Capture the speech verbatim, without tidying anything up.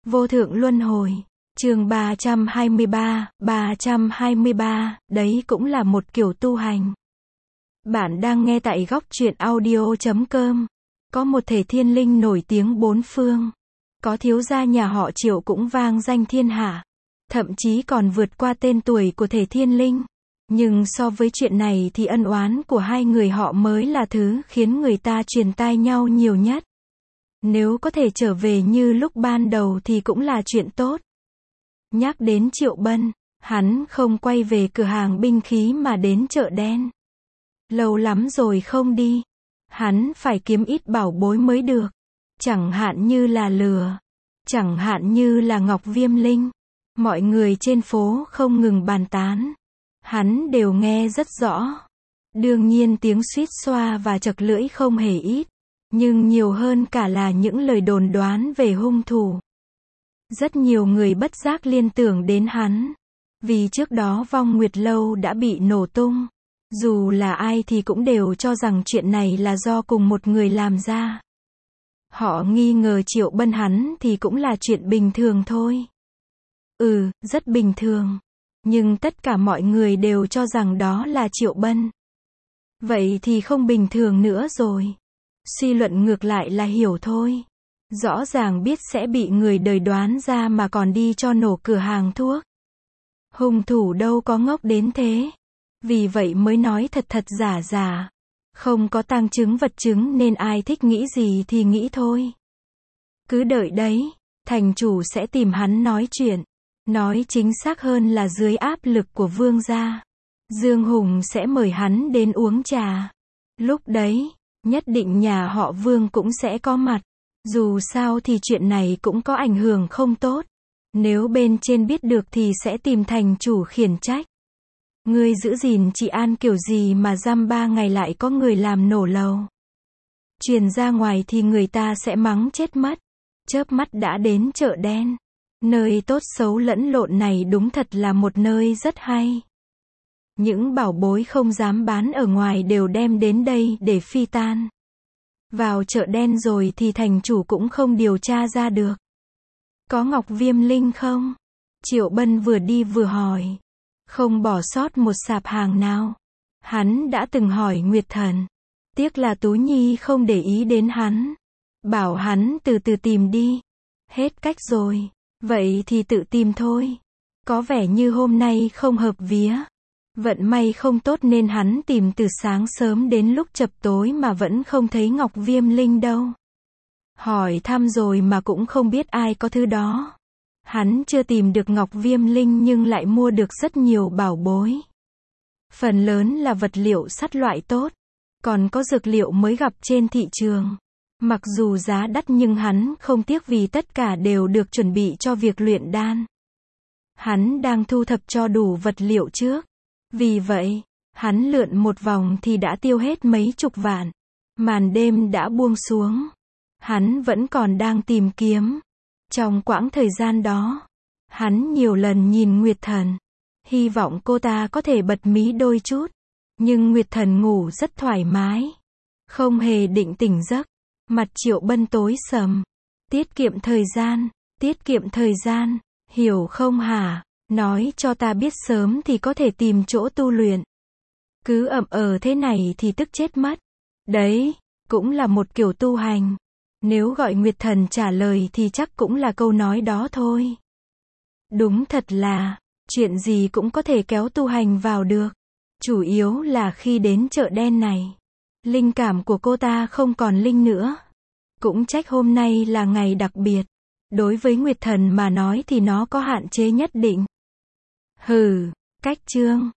Vô thượng luân hồi. Chương ba trăm hai mươi ba, ba trăm hai mươi ba, đấy cũng là một kiểu tu hành. Bạn đang nghe tại góc truyện audio chấm com. Có một thể thiên linh nổi tiếng bốn phương. Có thiếu gia nhà họ Triệu cũng vang danh thiên hạ. Thậm chí còn vượt qua tên tuổi của thể thiên linh. Nhưng so với chuyện này thì ân oán của hai người họ mới là thứ khiến người ta truyền tai nhau nhiều nhất. Nếu có thể trở về như lúc ban đầu thì cũng là chuyện tốt. Nhắc đến Triệu Bân, hắn không quay về cửa hàng binh khí mà đến chợ đen. Lâu lắm rồi không đi. Hắn phải kiếm ít bảo bối mới được. Chẳng hạn như là lừa. Chẳng hạn như là ngọc viêm linh. Mọi người trên phố không ngừng bàn tán. Hắn đều nghe rất rõ. Đương nhiên tiếng suýt xoa và chật lưỡi không hề ít. Nhưng nhiều hơn cả là những lời đồn đoán về hung thủ. Rất nhiều người bất giác liên tưởng đến hắn. Vì trước đó Vong Nguyệt Lâu đã bị nổ tung. Dù là ai thì cũng đều cho rằng chuyện này là do cùng một người làm ra. Họ nghi ngờ Triệu Bân hắn thì cũng là chuyện bình thường thôi. Ừ, rất bình thường. Nhưng tất cả mọi người đều cho rằng đó là Triệu Bân. Vậy thì không bình thường nữa rồi. Suy luận ngược lại là hiểu thôi. Rõ ràng biết sẽ bị người đời đoán ra mà còn đi cho nổ cửa hàng thuốc. Hung thủ đâu có ngốc đến thế. Vì vậy mới nói thật thật giả giả. Không có tang chứng vật chứng nên ai thích nghĩ gì thì nghĩ thôi. Cứ đợi đấy, thành chủ sẽ tìm hắn nói chuyện. Nói chính xác hơn là dưới áp lực của Vương gia. Dương Hùng sẽ mời hắn đến uống trà. Lúc đấy, nhất định nhà họ Vương cũng sẽ có mặt. Dù sao thì chuyện này cũng có ảnh hưởng không tốt. Nếu bên trên biết được thì sẽ tìm thành chủ khiển trách. Ngươi giữ gìn trị an kiểu gì mà giam ba ngày lại có người làm nổ lầu. Truyền ra ngoài thì người ta sẽ mắng chết mất. Chớp mắt đã đến chợ đen. Nơi tốt xấu lẫn lộn này đúng thật là một nơi rất hay. Những bảo bối không dám bán ở ngoài đều đem đến đây để phi tan. Vào chợ đen rồi thì thành chủ cũng không điều tra ra được. Có ngọc viêm linh không? Triệu Bân vừa đi vừa hỏi. Không bỏ sót một sạp hàng nào. Hắn đã từng hỏi Nguyệt Thần. Tiếc là Tú Nhi không để ý đến hắn. Bảo hắn từ từ tìm đi. Hết cách rồi. Vậy thì tự tìm thôi. Có vẻ như hôm nay không hợp vía. Vận may không tốt nên hắn tìm từ sáng sớm đến lúc chập tối mà vẫn không thấy ngọc viêm linh đâu. Hỏi thăm rồi mà cũng không biết ai có thứ đó. Hắn chưa tìm được ngọc viêm linh nhưng lại mua được rất nhiều bảo bối. Phần lớn là vật liệu sắt loại tốt. Còn có dược liệu mới gặp trên thị trường. Mặc dù giá đắt nhưng hắn không tiếc vì tất cả đều được chuẩn bị cho việc luyện đan. Hắn đang thu thập cho đủ vật liệu trước. Vì vậy, hắn lượn một vòng thì đã tiêu hết mấy chục vạn. Màn đêm đã buông xuống. Hắn vẫn còn đang tìm kiếm. Trong quãng thời gian đó, hắn nhiều lần nhìn Nguyệt Thần. Hy vọng cô ta có thể bật mí đôi chút. Nhưng Nguyệt Thần ngủ rất thoải mái. Không hề định tỉnh giấc. Mặt Triệu Bân tối sầm. Tiết kiệm thời gian. Tiết kiệm thời gian. Hiểu không hả? Nói cho ta biết sớm thì có thể tìm chỗ tu luyện. Cứ ậm ờ thế này thì tức chết mất. Đấy, cũng là một kiểu tu hành. Nếu gọi Nguyệt Thần trả lời thì chắc cũng là câu nói đó thôi. Đúng thật là, chuyện gì cũng có thể kéo tu hành vào được. Chủ yếu là khi đến chợ đen này. Linh cảm của cô ta không còn linh nữa. Cũng trách hôm nay là ngày đặc biệt. Đối với Nguyệt Thần mà nói thì nó có hạn chế nhất định. Hừ, cách chương.